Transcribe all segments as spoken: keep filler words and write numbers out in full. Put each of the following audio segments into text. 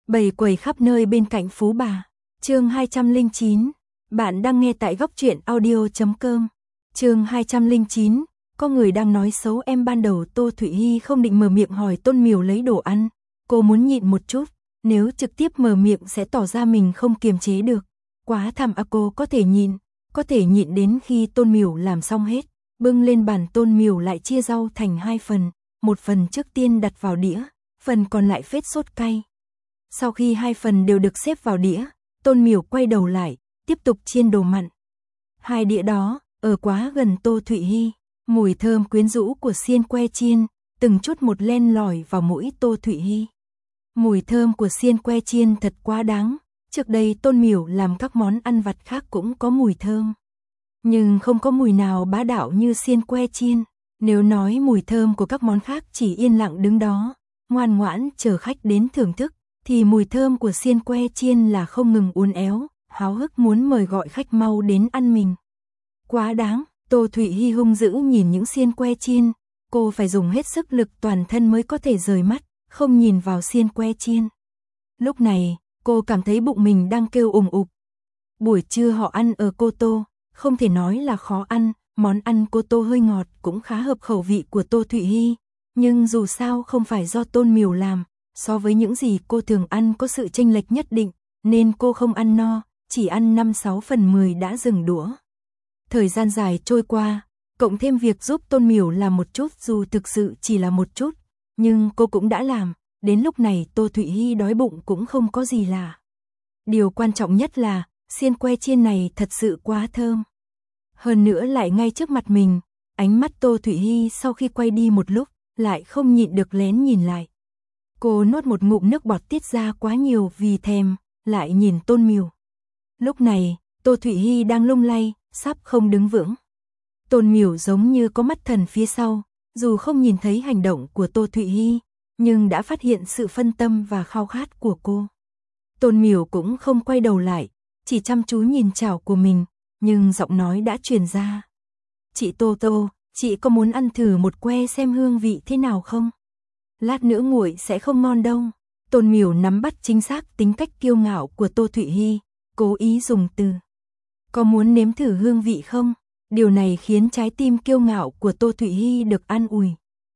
Bầy quẩy khắp nơi bên cạnh Phú Bà. Chương hai trăm lẻ chín. Bạn đang nghe tại góc truyện audio chấm com. Chương hai trăm lẻ chín. Có người đang nói xấu em. Ban đầu Tô Thụy Hi không định mở miệng hỏi Tôn Miểu lấy đồ ăn. Cô muốn nhịn một chút, nếu trực tiếp mở miệng sẽ tỏ ra mình không kiềm chế được. Quá thảm à, cô có thể nhịn, có thể nhịn đến khi Tôn Miểu làm xong hết. Bưng lên bàn, Tôn Miểu lại chia rau thành hai phần, một phần trước tiên đặt vào đĩa, phần còn lại phết sốt cay. Sau khi hai phần đều được xếp vào đĩa, Tôn Miểu quay đầu lại, tiếp tục chiên đồ mặn. Hai đĩa đó, ở quá gần Tô Thụy Hi, mùi thơm quyến rũ của xiên que chiên, từng chút một len lỏi vào mũi Tô Thụy Hi. Mùi thơm của xiên que chiên thật quá đáng, trước đây Tôn Miểu làm các món ăn vặt khác cũng có mùi thơm. Nhưng không có mùi nào bá đạo như xiên que chiên. Nếu nói mùi thơm của các món khác chỉ yên lặng đứng đó, ngoan ngoãn chờ khách đến thưởng thức, thì mùi thơm của xiên que chiên là không ngừng uốn éo, háo hức muốn mời gọi khách mau đến ăn mình. Quá đáng, Tô Thụy Hi hung dữ nhìn những xiên que chiên, cô phải dùng hết sức lực toàn thân mới có thể rời mắt, không nhìn vào xiên que chiên. Lúc này, cô cảm thấy bụng mình đang kêu ùng ục. Buổi trưa họ ăn ở Cô Tô, không thể nói là khó ăn, món ăn Cô Tô hơi ngọt cũng khá hợp khẩu vị của Tô Thụy Hi, nhưng dù sao không phải do Tôn Miểu làm, so với những gì cô thường ăn có sự chênh lệch nhất định, nên cô không ăn no, chỉ ăn năm sáu phần mười đã dừng đũa. Thời gian dài trôi qua, cộng thêm việc giúp Tôn Miểu làm một chút dù thực sự chỉ là một chút, nhưng cô cũng đã làm, đến lúc này Tô Thụy Hi đói bụng cũng không có gì lạ. Điều quan trọng nhất là, xiên que chiên này thật sự quá thơm. Hơn nữa lại ngay trước mặt mình, ánh mắt Tô Thụy Hi sau khi quay đi một lúc, lại không nhịn được lén nhìn lại. Cô nuốt một ngụm nước bọt tiết ra quá nhiều vì thèm, lại nhìn Tôn Miểu. Lúc này, Tô Thụy Hi đang lung lay, sắp không đứng vững. Tôn Miểu giống như có mắt thần phía sau, dù không nhìn thấy hành động của Tô Thụy Hi, nhưng đã phát hiện sự phân tâm và khao khát của cô. Tôn Miểu cũng không quay đầu lại, chỉ chăm chú nhìn chảo của mình, nhưng giọng nói đã truyền ra. Chị Tô Tô, chị có muốn ăn thử một que xem hương vị thế nào không? Lát nữa nguội sẽ không ngon đâu. Tôn Miểu nắm bắt chính xác tính cách kiêu ngạo của Tô Thụy Hi, cố ý dùng từ. Có muốn nếm thử hương vị không? Điều này khiến trái tim kiêu ngạo của Tô Thụy Hi được an ủi.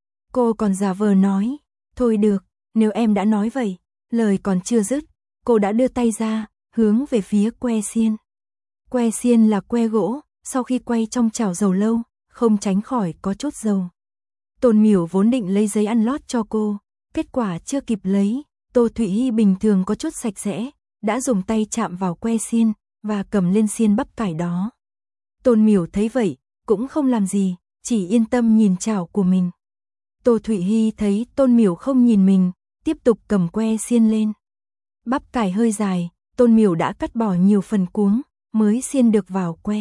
Cô còn giả vờ nói, thôi được, nếu em đã nói vậy. Lời còn chưa dứt, cô đã đưa tay ra, hướng về phía que xiên. Que xiên là que gỗ, sau khi quay trong chảo dầu lâu, không tránh khỏi có chút dầu. Tôn Miểu vốn định lấy giấy ăn lót cho cô, kết quả chưa kịp lấy, Tô Thụy Hi bình thường có chút sạch sẽ, đã dùng tay chạm vào que xiên, và cầm lên xiên bắp cải đó. Tôn Miểu thấy vậy, cũng không làm gì, chỉ yên tâm nhìn chảo của mình. Tô Thụy Hi thấy Tôn Miểu không nhìn mình, tiếp tục cầm que xiên lên. Bắp cải hơi dài, Tôn Miểu đã cắt bỏ nhiều phần cuống, mới xiên được vào que.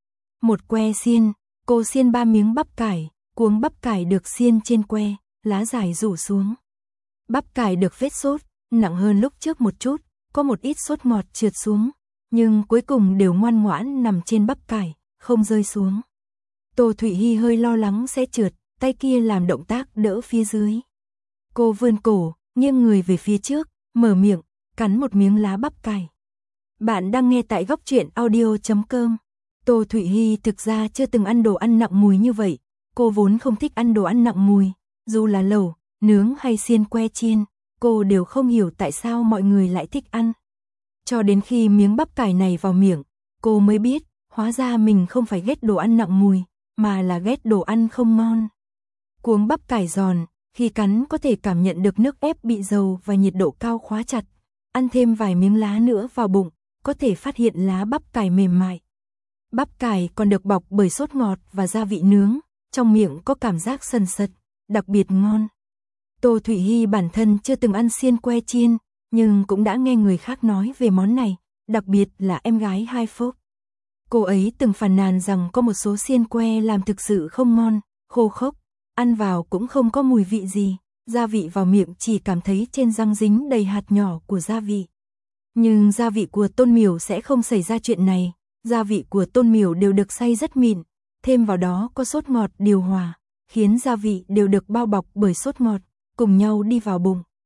Một que xiên, cô xiên ba miếng bắp cải, cuống bắp cải được xiên trên que, lá dài rủ xuống. Bắp cải được phết sốt, nặng hơn lúc trước một chút, có một ít sốt ngọt trượt xuống, nhưng cuối cùng đều ngoan ngoãn nằm trên bắp cải, không rơi xuống. Tô Thụy Hi hơi lo lắng sẽ trượt, tay kia làm động tác đỡ phía dưới. Cô vươn cổ, nghiêng người về phía trước, mở miệng, cắn một miếng lá bắp cải. Bạn đang nghe tại góc truyện audio chấm com. Tô Thụy Hi thực ra chưa từng ăn đồ ăn nặng mùi như vậy, cô vốn không thích ăn đồ ăn nặng mùi, dù là lẩu, nướng hay xiên que chiên, cô đều không hiểu tại sao mọi người lại thích ăn. Cho đến khi miếng bắp cải này vào miệng, cô mới biết, hóa ra mình không phải ghét đồ ăn nặng mùi, mà là ghét đồ ăn không ngon. Cuống bắp cải giòn, khi cắn có thể cảm nhận được nước ép bị dầu và nhiệt độ cao khóa chặt. Ăn thêm vài miếng lá nữa vào bụng, có thể phát hiện lá bắp cải mềm mại. Bắp cải còn được bọc bởi sốt ngọt và gia vị nướng, trong miệng có cảm giác sần sật, đặc biệt ngon. Tô Thụy Hi bản thân chưa từng ăn xiên que chiên, nhưng cũng đã nghe người khác nói về món này, đặc biệt là em gái Hai Phúc. Cô ấy từng phàn nàn rằng có một số xiên que làm thực sự không ngon, khô khốc, ăn vào cũng không có mùi vị gì, gia vị vào miệng chỉ cảm thấy trên răng dính đầy hạt nhỏ của gia vị. Nhưng gia vị của Tôn Miểu sẽ không xảy ra chuyện này, gia vị của Tôn Miểu đều được xay rất mịn, thêm vào đó có sốt ngọt điều hòa, khiến gia vị đều được bao bọc bởi sốt ngọt, cùng nhau đi vào bụng.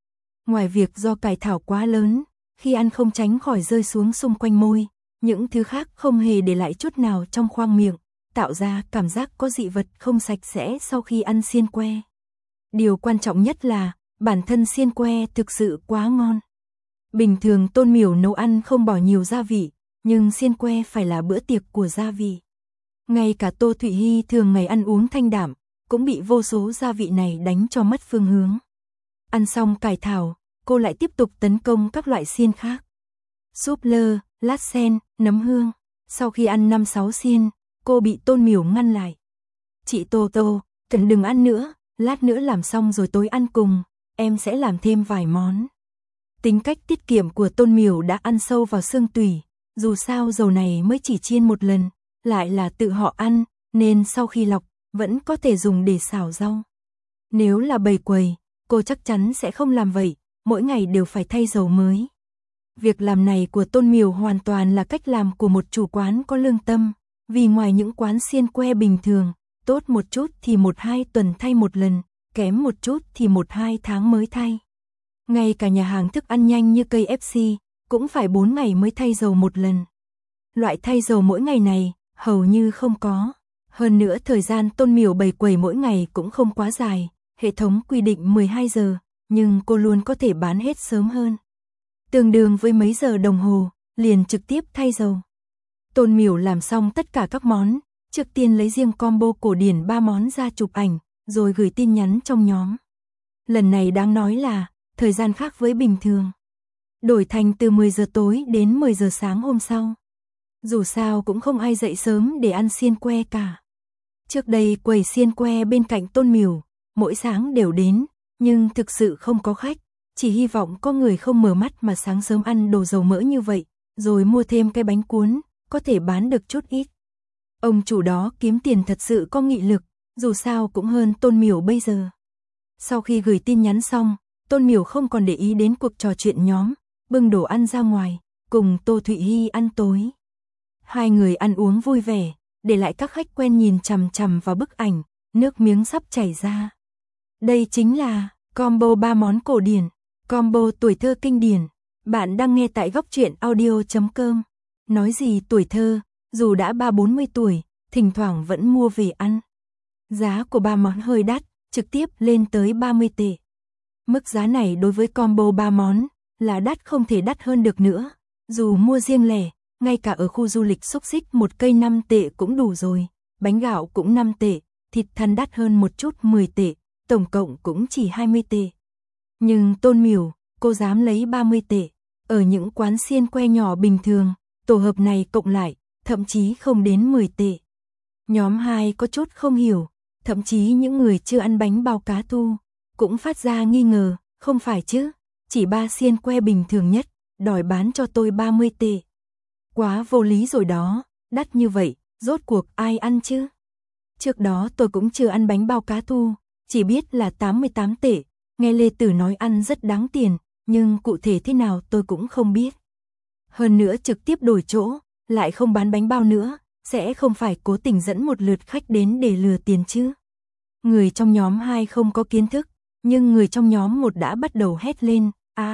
Ngoài việc do cải thảo quá lớn, khi ăn không tránh khỏi rơi xuống xung quanh môi, những thứ khác không hề để lại chút nào trong khoang miệng, tạo ra cảm giác có dị vật không sạch sẽ sau khi ăn xiên que. Điều quan trọng nhất là, bản thân xiên que thực sự quá ngon. Bình thường Tôn Miểu nấu ăn không bỏ nhiều gia vị, nhưng xiên que phải là bữa tiệc của gia vị. Ngay cả Tô Thụy Hi thường ngày ăn uống thanh đạm, cũng bị vô số gia vị này đánh cho mất phương hướng. Ăn xong cải thảo, cô lại tiếp tục tấn công các loại xiên khác. Súp lơ, lát sen, nấm hương. Sau khi ăn năm sáu xiên, cô bị Tôn Miểu ngăn lại. Chị Tô Tô, cần đừng ăn nữa, lát nữa làm xong rồi tối ăn cùng, em sẽ làm thêm vài món. Tính cách tiết kiệm của Tôn Miểu đã ăn sâu vào xương tủy, dù sao dầu này mới chỉ chiên một lần, lại là tự họ ăn, nên sau khi lọc, vẫn có thể dùng để xào rau. Nếu là bày quầy, cô chắc chắn sẽ không làm vậy, mỗi ngày đều phải thay dầu mới. Việc làm này của Tôn Miểu hoàn toàn là cách làm của một chủ quán có lương tâm, vì ngoài những quán xiên que bình thường, tốt một chút thì một hai tuần thay một lần, kém một chút thì một hai tháng mới thay. Ngay cả nhà hàng thức ăn nhanh như ca ép xê, cũng phải bốn ngày mới thay dầu một lần. Loại thay dầu mỗi ngày này, hầu như không có. Hơn nữa thời gian Tôn Miểu bày quầy mỗi ngày cũng không quá dài, hệ thống quy định mười hai giờ, nhưng cô luôn có thể bán hết sớm hơn. Tương đương với mấy giờ đồng hồ, liền trực tiếp thay dầu. Tôn Miểu làm xong tất cả các món, trước tiên lấy riêng combo cổ điển ba món ra chụp ảnh, rồi gửi tin nhắn trong nhóm. Lần này đáng nói là, thời gian khác với bình thường. Đổi thành từ mười giờ tối đến mười giờ sáng hôm sau. Dù sao cũng không ai dậy sớm để ăn xiên que cả. Trước đây quầy xiên que bên cạnh Tôn Miểu, mỗi sáng đều đến, nhưng thực sự không có khách, chỉ hy vọng có người không mở mắt mà sáng sớm ăn đồ dầu mỡ như vậy, rồi mua thêm cái bánh cuốn, có thể bán được chút ít. Ông chủ đó kiếm tiền thật sự có nghị lực, dù sao cũng hơn Tôn Miểu bây giờ. Sau khi gửi tin nhắn xong, Tôn Miểu không còn để ý đến cuộc trò chuyện nhóm, bưng đồ ăn ra ngoài, cùng Tô Thụy Hi ăn tối. Hai người ăn uống vui vẻ, để lại các khách quen nhìn chằm chằm vào bức ảnh, nước miếng sắp chảy ra. Đây chính là combo ba món cổ điển, combo tuổi thơ kinh điển. Bạn đang nghe tại góc truyện audio chấm com. Nói gì tuổi thơ, dù đã ba bốn mươi tuổi, thỉnh thoảng vẫn mua về ăn. Giá của ba món hơi đắt, trực tiếp lên tới ba mươi tệ. Mức giá này đối với combo ba món là đắt không thể đắt hơn được nữa. Dù mua riêng lẻ, ngay cả ở khu du lịch xúc xích một cây năm tệ cũng đủ rồi. Bánh gạo cũng năm tệ, thịt thăn đắt hơn một chút mười tệ, tổng cộng cũng chỉ hai mươi tệ. Nhưng Tôn Miểu, cô dám lấy ba mươi tệ. Ở những quán xiên que nhỏ bình thường, tổ hợp này cộng lại, thậm chí không đến mười tệ. Nhóm hai có chút không hiểu, thậm chí những người chưa ăn bánh bao cá thu, cũng phát ra nghi ngờ, không phải chứ, chỉ ba xiên que bình thường nhất, đòi bán cho tôi ba mươi tệ. Quá vô lý rồi đó, đắt như vậy, rốt cuộc ai ăn chứ? Trước đó tôi cũng chưa ăn bánh bao cá thu, chỉ biết là tám mươi tám tệ, nghe Lê Tử nói ăn rất đáng tiền, nhưng cụ thể thế nào tôi cũng không biết. Hơn nữa trực tiếp đổi chỗ, lại không bán bánh bao nữa, sẽ không phải cố tình dẫn một lượt khách đến để lừa tiền chứ. Người trong nhóm hai không có kiến thức, nhưng người trong nhóm một đã bắt đầu hét lên,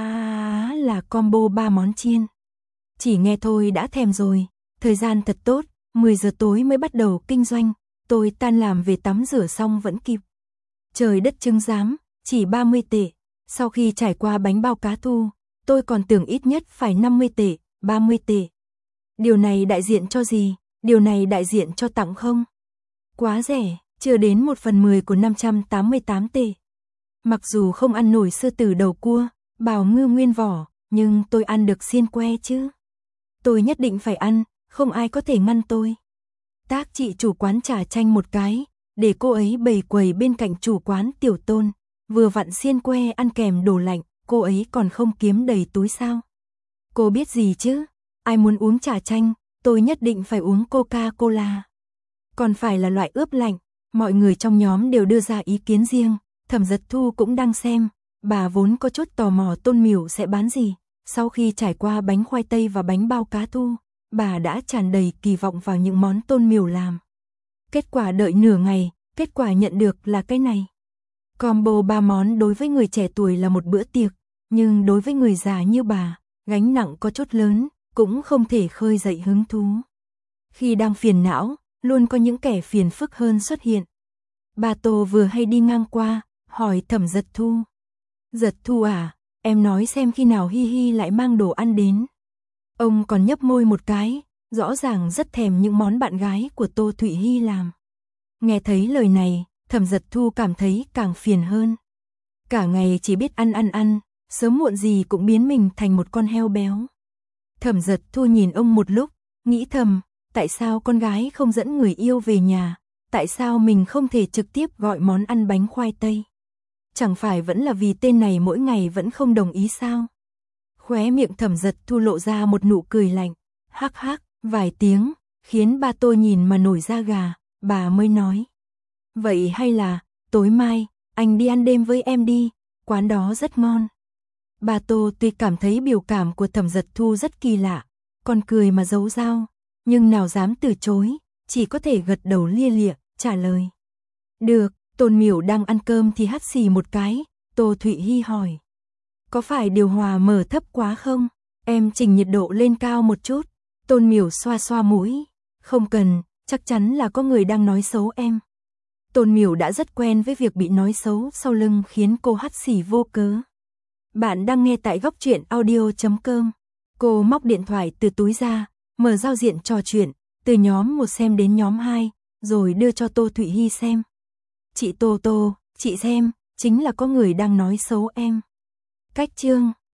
à là combo ba món chiên. Chỉ nghe thôi đã thèm rồi, thời gian thật tốt, mười giờ tối mới bắt đầu kinh doanh, tôi tan làm về tắm rửa xong vẫn kịp. Trời đất chứng giám, chỉ ba mươi tệ, sau khi trải qua bánh bao cá thu, tôi còn tưởng ít nhất phải năm mươi tệ, ba mươi tệ. Điều này đại diện cho gì? Điều này đại diện cho tặng không? Quá rẻ, chưa đến một phần mười của năm trăm tám mươi tám tệ. Mặc dù không ăn nổi sư tử đầu cua, bào ngư nguyên vỏ, nhưng tôi ăn được xiên que chứ. Tôi nhất định phải ăn, không ai có thể ngăn tôi. Tác chị chủ quán trà chanh một cái, để cô ấy bày quầy bên cạnh chủ quán Tiểu Tôn, vừa vặn xiên que ăn kèm đồ lạnh, cô ấy còn không kiếm đầy túi sao? Cô biết gì chứ? Ai muốn uống trà chanh, tôi nhất định phải uống Coca-Cola. Còn phải là loại ướp lạnh, mọi người trong nhóm đều đưa ra ý kiến riêng, Thẩm Dật Thu cũng đang xem, bà vốn có chút tò mò Tôn Miểu sẽ bán gì. Sau khi trải qua bánh khoai tây và bánh bao cá thu, bà đã tràn đầy kỳ vọng vào những món Tôn Miểu làm. Kết quả đợi nửa ngày, kết quả nhận được là cái này. Combo ba món đối với người trẻ tuổi là một bữa tiệc, nhưng đối với người già như bà, gánh nặng có chút lớn, cũng không thể khơi dậy hứng thú. Khi đang phiền não, luôn có những kẻ phiền phức hơn xuất hiện. Bà Tô vừa hay đi ngang qua, hỏi Thẩm Giật Thu. Giật Thu à, em nói xem khi nào Hi Hi lại mang đồ ăn đến. Ông còn nhấp môi một cái, rõ ràng rất thèm những món bạn gái của Tô Thụy Hi làm. Nghe thấy lời này, Thẩm Giật Thu cảm thấy càng phiền hơn. Cả ngày chỉ biết ăn ăn ăn, sớm muộn gì cũng biến mình thành một con heo béo. Thẩm Giật Thu nhìn ông một lúc, nghĩ thầm, tại sao con gái không dẫn người yêu về nhà, tại sao mình không thể trực tiếp gọi món ăn bánh khoai tây. Chẳng phải vẫn là vì tên này mỗi ngày vẫn không đồng ý sao? Khóe miệng Thẩm Giật Thu lộ ra một nụ cười lạnh, hắc hắc, vài tiếng, khiến ba tôi nhìn mà nổi da gà, bà mới nói. Vậy hay là, tối mai, anh đi ăn đêm với em đi, quán đó rất ngon. Bà Tô tuy cảm thấy biểu cảm của Thẩm Giật Thu rất kỳ lạ, còn cười mà giấu dao, nhưng nào dám từ chối, chỉ có thể gật đầu lia lịa, trả lời. Được, Tôn Miểu đang ăn cơm thì hắt xì một cái, Tô Thụy Hi hỏi. Có phải điều hòa mở thấp quá không? Em chỉnh nhiệt độ lên cao một chút. Tôn Miểu xoa xoa mũi. Không cần, chắc chắn là có người đang nói xấu em. Tôn Miểu đã rất quen với việc bị nói xấu sau lưng khiến cô hắt xì vô cớ. Bạn đang nghe tại góc truyện audio chấm com. Cô móc điện thoại từ túi ra, mở giao diện trò chuyện, từ nhóm một xem đến nhóm hai, rồi đưa cho Tô Thụy Hi xem. Chị Tô Tô, chị xem, chính là có người đang nói xấu em. Cách chương